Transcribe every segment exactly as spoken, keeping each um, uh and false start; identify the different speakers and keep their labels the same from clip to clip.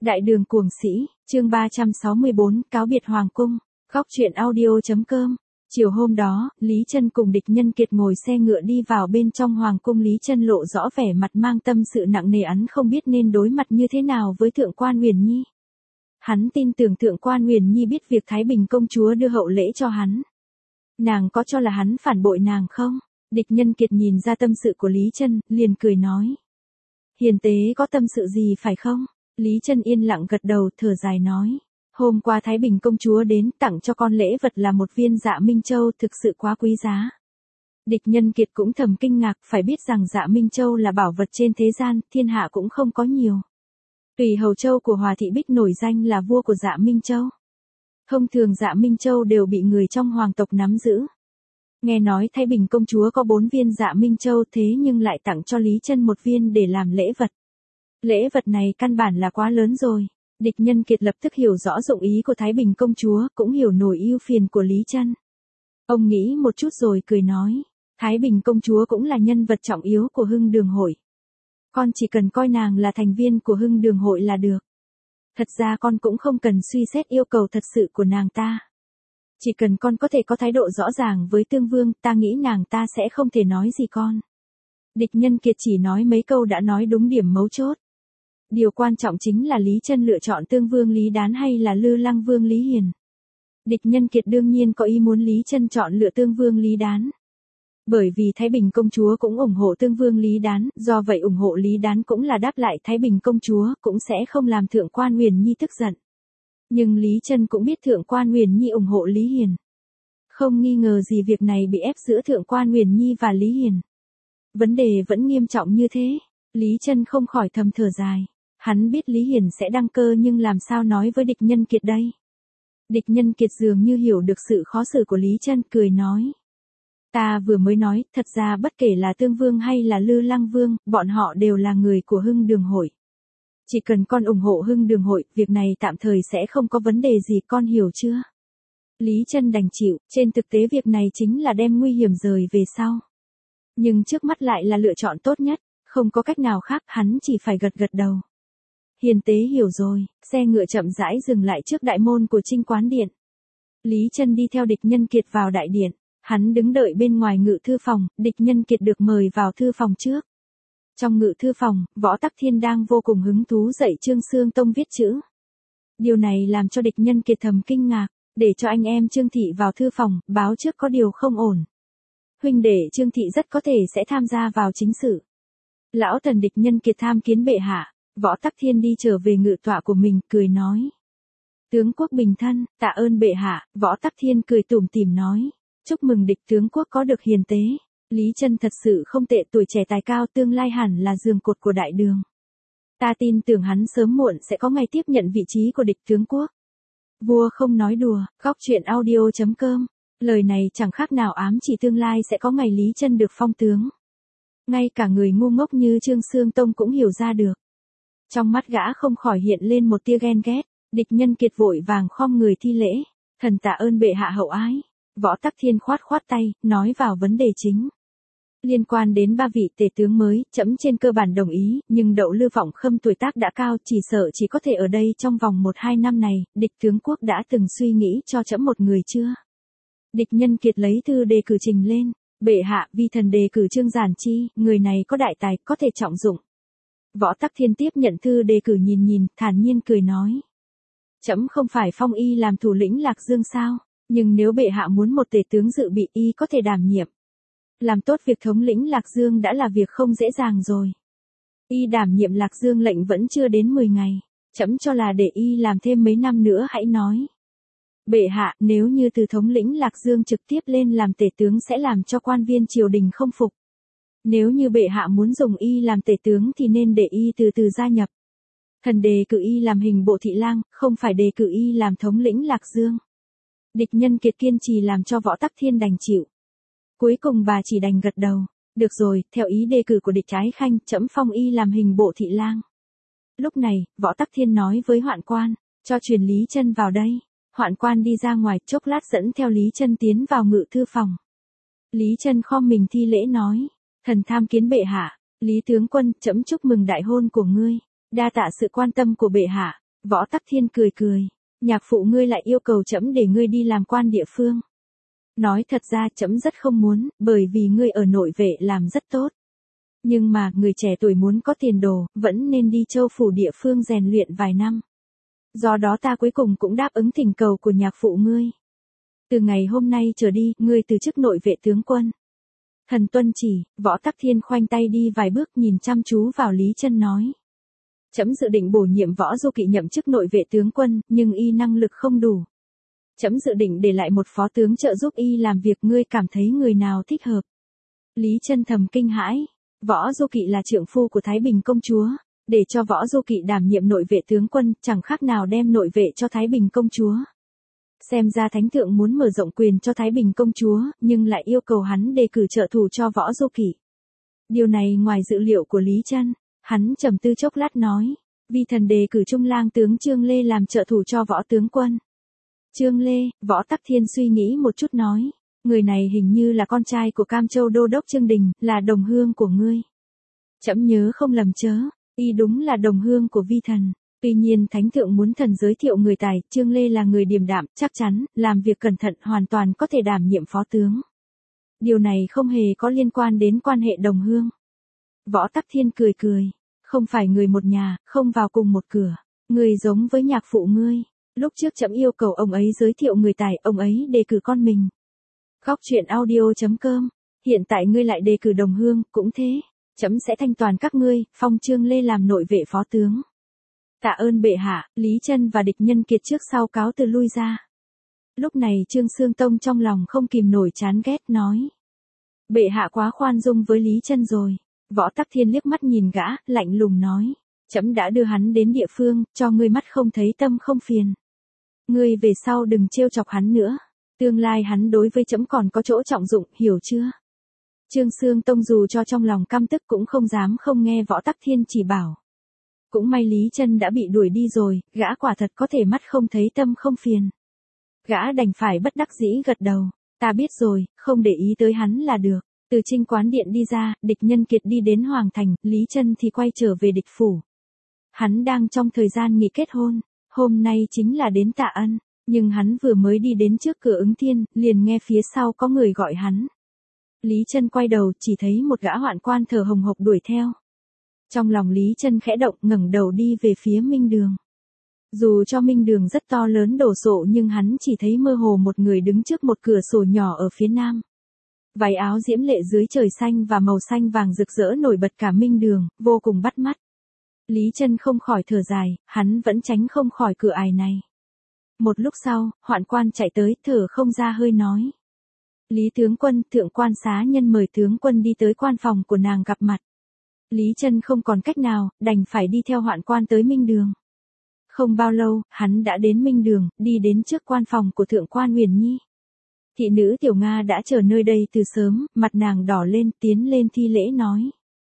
Speaker 1: Đại đường cuồng sĩ, chương ba trăm sáu mươi bốn, cáo biệt hoàng cung. Góc truyện audio.com. Chiều hôm đó, Lý Chân cùng Địch Nhân Kiệt ngồi xe ngựa đi vào bên trong hoàng cung. Lý Chân lộ rõ vẻ mặt mang tâm sự nặng nề, hắn không biết nên đối mặt như thế nào với Thượng quan Uyển Nhi. Hắn tin tưởng Thượng quan Uyển Nhi biết việc Thái Bình công chúa đưa hậu lễ cho hắn. Nàng có cho là hắn phản bội nàng không? Địch Nhân Kiệt nhìn ra tâm sự của Lý Chân, liền cười nói: Hiền tế có tâm sự gì phải không? Lý Chân yên lặng gật đầu, thở dài nói: Hôm qua Thái Bình công chúa đến tặng cho con lễ vật là một viên Dạ Minh Châu, thực sự quá quý giá. Địch Nhân Kiệt cũng thầm kinh ngạc, phải biết rằng Dạ Minh Châu là bảo vật trên thế gian, thiên hạ cũng không có nhiều. Tùy Hầu Châu của Hòa Thị Bích nổi danh là vua của Dạ Minh Châu. Thông thường Dạ Minh Châu đều bị người trong hoàng tộc nắm giữ. Nghe nói Thái Bình công chúa có bốn viên Dạ Minh Châu, thế nhưng lại tặng cho Lý Chân một viên để làm lễ vật. Lễ vật này căn bản là quá lớn rồi. Địch Nhân Kiệt lập tức hiểu rõ dụng ý của Thái Bình công chúa, cũng hiểu nổi ưu phiền của Lý Chân. Ông nghĩ một chút rồi cười nói: Thái Bình công chúa cũng là nhân vật trọng yếu của Hưng Đường hội. Con chỉ cần coi nàng là thành viên của Hưng Đường hội là được. Thật ra con cũng không cần suy xét yêu cầu thật sự của nàng ta. Chỉ cần con có thể có thái độ rõ ràng với Tương Vương, ta nghĩ nàng ta sẽ không thể nói gì con. Địch Nhân Kiệt chỉ nói mấy câu đã nói đúng điểm mấu chốt. Điều quan trọng chính là Lý Chân lựa chọn Tương Vương Lý Đán hay là Lư Lăng Vương Lý Hiền. Địch Nhân Kiệt đương nhiên có ý muốn Lý Chân chọn lựa Tương Vương Lý Đán. Bởi vì Thái Bình công chúa cũng ủng hộ Tương Vương Lý Đán, do vậy ủng hộ Lý Đán cũng là đáp lại Thái Bình công chúa, cũng sẽ không làm Thượng quan Uyển Nhi tức giận. Nhưng Lý Chân cũng biết Thượng quan Uyển Nhi ủng hộ Lý Hiền. Không nghi ngờ gì việc này bị ép giữa Thượng quan Uyển Nhi và Lý Hiền. Vấn đề vẫn nghiêm trọng như thế, Lý Chân không khỏi thầm thở dài. Hắn biết Lý Hiền sẽ đăng cơ nhưng làm sao nói với Địch Nhân Kiệt đây? Địch Nhân Kiệt dường như hiểu được sự khó xử của Lý Chân, cười nói: Ta vừa mới nói, thật ra bất kể là Tương Vương hay là Lư Lăng Vương, bọn họ đều là người của Hưng Đường hội. Chỉ cần con ủng hộ Hưng Đường hội, việc này tạm thời sẽ không có vấn đề gì, con hiểu chưa? Lý Chân đành chịu, trên thực tế việc này chính là đem nguy hiểm rời về sau. Nhưng trước mắt lại là lựa chọn tốt nhất, không có cách nào khác, hắn chỉ phải gật gật đầu. Hiền tế hiểu rồi. Xe ngựa chậm rãi dừng lại trước đại môn của Trinh Quán Điện. Lý Chân đi theo Địch Nhân Kiệt vào đại điện. Hắn đứng đợi bên ngoài ngự thư phòng, Địch Nhân Kiệt được mời vào thư phòng trước. Trong ngự thư phòng, Võ Tắc Thiên đang vô cùng hứng thú dạy Trương Xương Tông viết chữ. Điều này làm cho Địch Nhân Kiệt thầm kinh ngạc, để cho anh em Trương Thị vào thư phòng, báo trước có điều không ổn. Huynh đệ Trương Thị rất có thể sẽ tham gia vào chính sự. Lão thần Địch Nhân Kiệt tham kiến bệ hạ. Võ Tắc Thiên đi trở về ngự tọa của mình, cười nói: Tướng quốc bình thân, tạ ơn bệ hạ. Võ Tắc Thiên cười tủm tỉm nói: Chúc mừng Địch tướng quốc có được hiền tế. Lý Chân thật sự không tệ, tuổi trẻ tài cao, tương lai hẳn là giường cột của đại đường. Ta tin tưởng hắn sớm muộn sẽ có ngày tiếp nhận vị trí của Địch tướng quốc. Vua không nói đùa. Góc truyện audio.com. Lời này chẳng khác nào ám chỉ tương lai sẽ có ngày Lý Chân được phong tướng. Ngay cả người ngu ngốc như Trương Xương Tông cũng hiểu ra được. Trong mắt gã không khỏi hiện lên một tia ghen ghét. Địch Nhân Kiệt vội vàng khom người thi lễ: Thần tạ ơn bệ hạ hậu ái. Võ Tắc Thiên khoát khoát tay, nói vào vấn đề chính. Liên quan đến ba vị tể tướng mới, trẫm trên cơ bản đồng ý, nhưng Đậu Lư Vọng Khâm tuổi tác đã cao, chỉ sợ chỉ có thể ở đây trong vòng một hai năm này. Địch tướng quốc đã từng suy nghĩ cho trẫm một người chưa? Địch Nhân Kiệt lấy thư đề cử trình lên: Bệ hạ, vi thần đề cử Trương Giản Chi, người này có đại tài, có thể trọng dụng. Võ Tắc Thiên tiếp nhận thư đề cử nhìn nhìn, thản nhiên cười nói: Trẫm không phải phong y làm thủ lĩnh Lạc Dương sao? Nhưng nếu bệ hạ muốn một tể tướng dự bị, y có thể đảm nhiệm. Làm tốt việc thống lĩnh Lạc Dương đã là việc không dễ dàng rồi. Y đảm nhiệm Lạc Dương lệnh vẫn chưa đến mười ngày. Trẫm cho là để y làm thêm mấy năm nữa hãy nói. Bệ hạ, nếu như từ thống lĩnh Lạc Dương trực tiếp lên làm tể tướng sẽ làm cho quan viên triều đình không phục. Nếu như bệ hạ muốn dùng y làm tể tướng thì nên để y từ từ gia nhập. Thần đề cử y làm hình bộ thị lang, không phải đề cử y làm thống lĩnh Lạc Dương. Địch Nhân Kiệt kiên trì làm cho Võ Tắc Thiên đành chịu. Cuối cùng bà chỉ đành gật đầu. Được rồi, theo ý đề cử của Địch Ái Khanh, trẫm phong y làm hình bộ thị lang. Lúc này, Võ Tắc Thiên nói với Hoạn Quan: Cho truyền Lý Chân vào đây. Hoạn Quan đi ra ngoài, chốc lát dẫn theo Lý Chân tiến vào ngự thư phòng. Lý Chân khom mình thi lễ nói: Thần tham kiến bệ hạ. Lý tướng quân, trẫm chúc mừng đại hôn của ngươi. Đa tạ sự quan tâm của bệ hạ. Võ Tắc Thiên cười cười, nhạc phụ ngươi lại yêu cầu trẫm để ngươi đi làm quan địa phương. Nói thật ra trẫm rất không muốn, bởi vì ngươi ở nội vệ làm rất tốt. Nhưng mà, người trẻ tuổi muốn có tiền đồ, vẫn nên đi châu phủ địa phương rèn luyện vài năm. Do đó ta cuối cùng cũng đáp ứng thỉnh cầu của nhạc phụ ngươi. Từ ngày hôm nay trở đi, ngươi từ chức nội vệ tướng quân. Thần tuân chỉ. Võ Tắc Thiên khoanh tay đi vài bước nhìn chăm chú vào Lý Chân nói. Trẫm dự định bổ nhiệm Võ Du Kỵ nhậm chức nội vệ tướng quân, nhưng y năng lực không đủ. Trẫm dự định để lại một phó tướng trợ giúp y làm việc, ngươi cảm thấy người nào thích hợp. Lý Chân thầm kinh hãi. Võ Du Kỵ là trượng phu của Thái Bình công chúa, để cho Võ Du Kỵ đảm nhiệm nội vệ tướng quân, chẳng khác nào đem nội vệ cho Thái Bình công chúa. Xem ra thánh thượng muốn mở rộng quyền cho Thái Bình công chúa, nhưng lại yêu cầu hắn đề cử trợ thủ cho Võ Du Kỵ. Điều này ngoài dự liệu của Lý Chân, hắn trầm tư chốc lát nói, vi thần đề cử Trung lang tướng Trương Lê làm trợ thủ cho Võ tướng quân. Trương Lê. Võ Tắc Thiên suy nghĩ một chút nói, người này hình như là con trai của Cam Châu đô đốc Trương Đình, là đồng hương của ngươi. Trẫm nhớ không lầm chớ, y đúng là đồng hương của vi thần. Tuy nhiên thánh thượng muốn thần giới thiệu người tài, Trương Lê là người điềm đạm, chắc chắn, làm việc cẩn thận, hoàn toàn có thể đảm nhiệm phó tướng. Điều này không hề có liên quan đến quan hệ đồng hương. Võ Tắc Thiên cười cười, không phải người một nhà, không vào cùng một cửa, người giống với nhạc phụ ngươi. Lúc trước trẫm yêu cầu ông ấy giới thiệu người tài, ông ấy đề cử con mình. Góc truyện audio chấm com, hiện tại ngươi lại đề cử đồng hương, cũng thế, trẫm sẽ thanh toàn các ngươi, phong Trương Lê làm nội vệ phó tướng. Tạ ơn bệ hạ. Lý Chân và Địch Nhân Kiệt trước sau cáo từ lui ra. Lúc này Trương Xương Tông trong lòng không kìm nổi chán ghét nói. Bệ hạ quá khoan dung với Lý Chân rồi. Võ Tắc Thiên liếc mắt nhìn gã, lạnh lùng nói. Trẫm đã đưa hắn đến địa phương, cho ngươi mắt không thấy tâm không phiền. Ngươi về sau đừng trêu chọc hắn nữa. Tương lai hắn đối với trẫm còn có chỗ trọng dụng, hiểu chưa? Trương Xương Tông dù cho trong lòng căm tức cũng không dám không nghe Võ Tắc Thiên chỉ bảo. Cũng may Lý Chân đã bị đuổi đi rồi, gã quả thật có thể mắt không thấy tâm không phiền. Gã đành phải bất đắc dĩ gật đầu, ta biết rồi, không để ý tới hắn là được. Từ Trinh Quán Điện đi ra, Địch Nhân Kiệt đi đến Hoàng Thành, Lý Chân thì quay trở về địch phủ. Hắn đang trong thời gian nghỉ kết hôn, hôm nay chính là đến tạ ân, nhưng hắn vừa mới đi đến trước cửa Ứng Thiên, liền nghe phía sau có người gọi hắn. Lý Chân quay đầu chỉ thấy một gã hoạn quan thở hồng hộc đuổi theo. Trong lòng Lý Chân khẽ động, ngẩng đầu đi về phía Minh Đường. Dù cho Minh Đường rất to lớn đổ sộ nhưng hắn chỉ thấy mơ hồ một người đứng trước một cửa sổ nhỏ ở phía nam. Váy áo diễm lệ dưới trời xanh và màu xanh vàng rực rỡ nổi bật cả Minh Đường, vô cùng bắt mắt. Lý Chân không khỏi thở dài, hắn vẫn tránh không khỏi cửa ải này. Một lúc sau, hoạn quan chạy tới, thở không ra hơi nói. Lý tướng quân, thượng quan xá nhân mời tướng quân đi tới quan phòng của nàng gặp mặt. Lý Chân không còn cách nào, đành phải đi theo hoạn quan tới Minh Đường. Không bao lâu, hắn đã đến Minh Đường, đi đến trước quan phòng của thượng quan Huyền Nhi. Thị nữ Tiểu Nga đã chờ nơi đây từ sớm, mặt nàng đỏ lên, tiến lên thi lễ nói.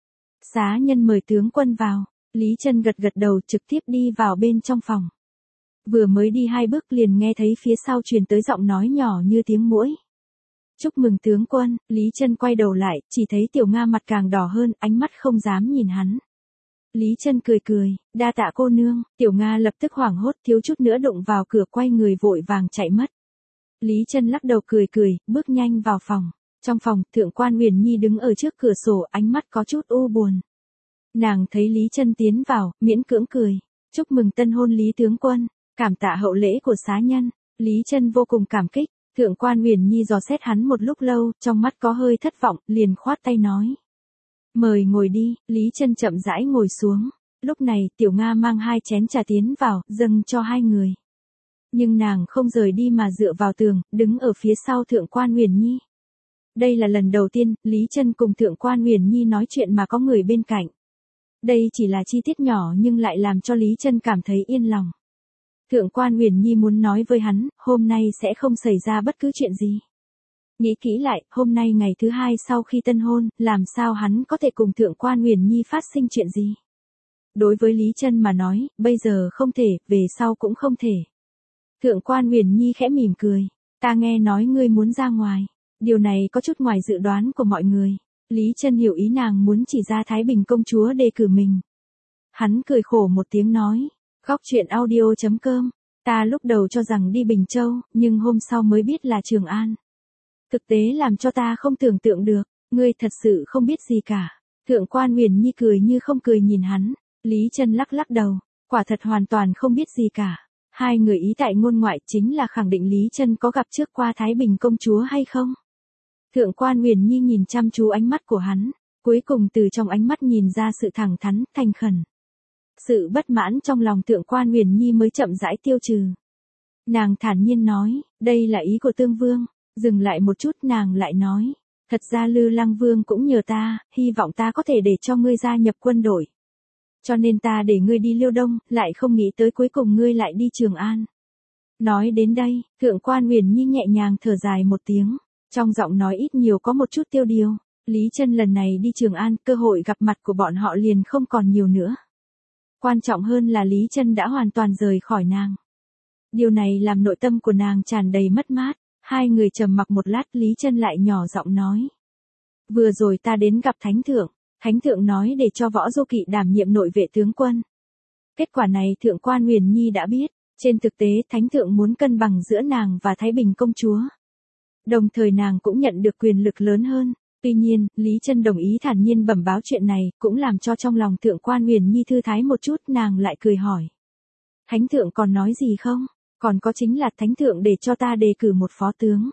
Speaker 1: Xá nhân mời tướng quân vào. Lý Chân gật gật đầu, trực tiếp đi vào bên trong phòng. Vừa mới đi hai bước liền nghe thấy phía sau truyền tới giọng nói nhỏ như tiếng muỗi. Chúc mừng tướng quân. Lý Chân quay đầu lại, chỉ thấy Tiểu Nga mặt càng đỏ hơn, ánh mắt không dám nhìn hắn. Lý Chân cười cười, đa tạ cô nương. Tiểu Nga lập tức hoảng hốt, thiếu chút nữa đụng vào cửa, quay người vội vàng chạy mất. Lý Chân lắc đầu cười cười, bước nhanh vào phòng. Trong phòng, thượng quan Huyền Nhi đứng ở trước cửa sổ, ánh mắt có chút u buồn. Nàng thấy Lý Chân tiến vào, miễn cưỡng cười. Chúc mừng tân hôn Lý tướng quân, cảm tạ hậu lễ của xá nhân. Lý Chân vô cùng cảm kích. Thượng quan Huyền Nhi dò xét hắn một lúc lâu, trong mắt có hơi thất vọng, liền khoát tay nói. Mời ngồi đi. Lý Chân chậm rãi ngồi xuống. Lúc này, Tiểu Nga mang hai chén trà tiến vào, dâng cho hai người. Nhưng nàng không rời đi mà dựa vào tường, đứng ở phía sau thượng quan Huyền Nhi. Đây là lần đầu tiên, Lý Chân cùng thượng quan Huyền Nhi nói chuyện mà có người bên cạnh. Đây chỉ là chi tiết nhỏ nhưng lại làm cho Lý Chân cảm thấy yên lòng. Thượng quan Huyền Nhi muốn nói với hắn, hôm nay sẽ không xảy ra bất cứ chuyện gì. Nghĩ kỹ lại, hôm nay ngày thứ hai sau khi tân hôn, làm sao hắn có thể cùng thượng quan Huyền Nhi phát sinh chuyện gì? Đối với Lý Chân mà nói, bây giờ không thể, về sau cũng không thể. Thượng quan Huyền Nhi khẽ mỉm cười, ta nghe nói ngươi muốn ra ngoài, điều này có chút ngoài dự đoán của mọi người. Lý Chân hiểu ý nàng muốn chỉ ra Thái Bình công chúa đề cử mình. Hắn cười khổ một tiếng nói, Góc chuyện audio chấm com. Ta lúc đầu cho rằng đi Bình Châu, nhưng hôm sau mới biết là Trường An. Thực tế làm cho ta không tưởng tượng được, ngươi thật sự không biết gì cả. Thượng quan Huyền Nhi cười như không cười nhìn hắn. Lý Chân lắc lắc đầu, quả thật hoàn toàn không biết gì cả. Hai người ý tại ngôn ngoại chính là khẳng định Lý Chân có gặp trước qua Thái Bình công chúa hay không. Thượng quan Huyền Nhi nhìn chăm chú ánh mắt của hắn, cuối cùng từ trong ánh mắt nhìn ra sự thẳng thắn, thành khẩn. Sự bất mãn trong lòng Thượng quan Huyền Nhi mới chậm rãi tiêu trừ. Nàng thản nhiên nói, đây là ý của Tương Vương. Dừng lại một chút nàng lại nói, thật ra Lư Lăng Vương cũng nhờ ta, hy vọng ta có thể để cho ngươi gia nhập quân đội. Cho nên ta để ngươi đi Liêu Đông, lại không nghĩ tới cuối cùng ngươi lại đi Trường An. Nói đến đây, Thượng quan Huyền Nhi nhẹ nhàng thở dài một tiếng, trong giọng nói ít nhiều có một chút tiêu điều. Lý Chân lần này đi Trường An, cơ hội gặp mặt của bọn họ liền không còn nhiều nữa. Quan trọng hơn là Lý Chân đã hoàn toàn rời khỏi nàng. Điều này làm nội tâm của nàng tràn đầy mất mát. Hai người trầm mặc một lát, Lý Chân lại nhỏ giọng nói. Vừa rồi ta đến gặp Thánh Thượng, Thánh Thượng nói để cho Võ Du Kỵ đảm nhiệm nội vệ tướng quân. Kết quả này Thượng quan Huyền Nhi đã biết, trên thực tế Thánh Thượng muốn cân bằng giữa nàng và Thái Bình công chúa. Đồng thời nàng cũng nhận được quyền lực lớn hơn. Tuy nhiên, Lý Chân đồng ý thản nhiên bẩm báo chuyện này, cũng làm cho trong lòng Thượng quan Huyền Nhi thư thái một chút, nàng lại cười hỏi. Thánh Thượng còn nói gì không? Còn có chính là Thánh Thượng để cho ta đề cử một phó tướng.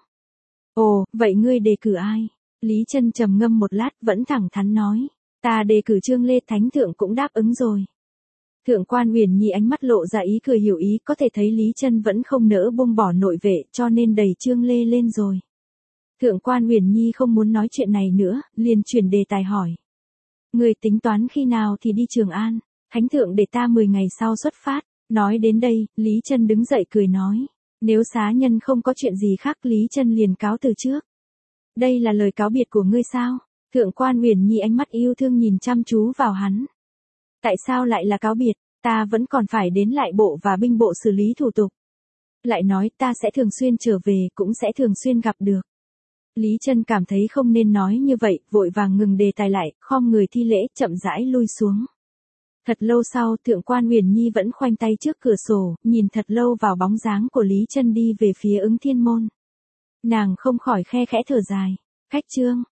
Speaker 1: Ồ, vậy ngươi đề cử ai? Lý Chân trầm ngâm một lát vẫn thẳng thắn nói. Ta đề cử Trương Lê. Thánh Thượng cũng đáp ứng rồi. Thượng quan Huyền Nhi ánh mắt lộ ra ý cười hiểu ý, có thể thấy Lý Chân vẫn không nỡ buông bỏ nội vệ, cho nên đẩy Trương Lê lên rồi. Thượng quan Huyền Nhi không muốn nói chuyện này nữa, liền chuyển đề tài hỏi. Người tính toán khi nào thì đi Trường An? Thánh Thượng để ta mười ngày sau xuất phát. Nói đến đây, Lý Chân đứng dậy cười nói. Nếu xá nhân không có chuyện gì khác, Lý Chân liền cáo từ trước. Đây là lời cáo biệt của ngươi sao? Thượng quan Huyền Nhi ánh mắt yêu thương nhìn chăm chú vào hắn. Tại sao lại là cáo biệt? Ta vẫn còn phải đến lại bộ và binh bộ xử lý thủ tục. Lại nói ta sẽ thường xuyên trở về, cũng sẽ thường xuyên gặp được. Lý Chân cảm thấy không nên nói như vậy, vội vàng ngừng đề tài lại, khom người thi lễ, chậm rãi lui xuống. Thật lâu sau, Thượng quan Huyền Nhi vẫn khoanh tay trước cửa sổ, nhìn thật lâu vào bóng dáng của Lý Chân đi về phía Ứng Thiên Môn. Nàng không khỏi khe khẽ thở dài. Khách trương,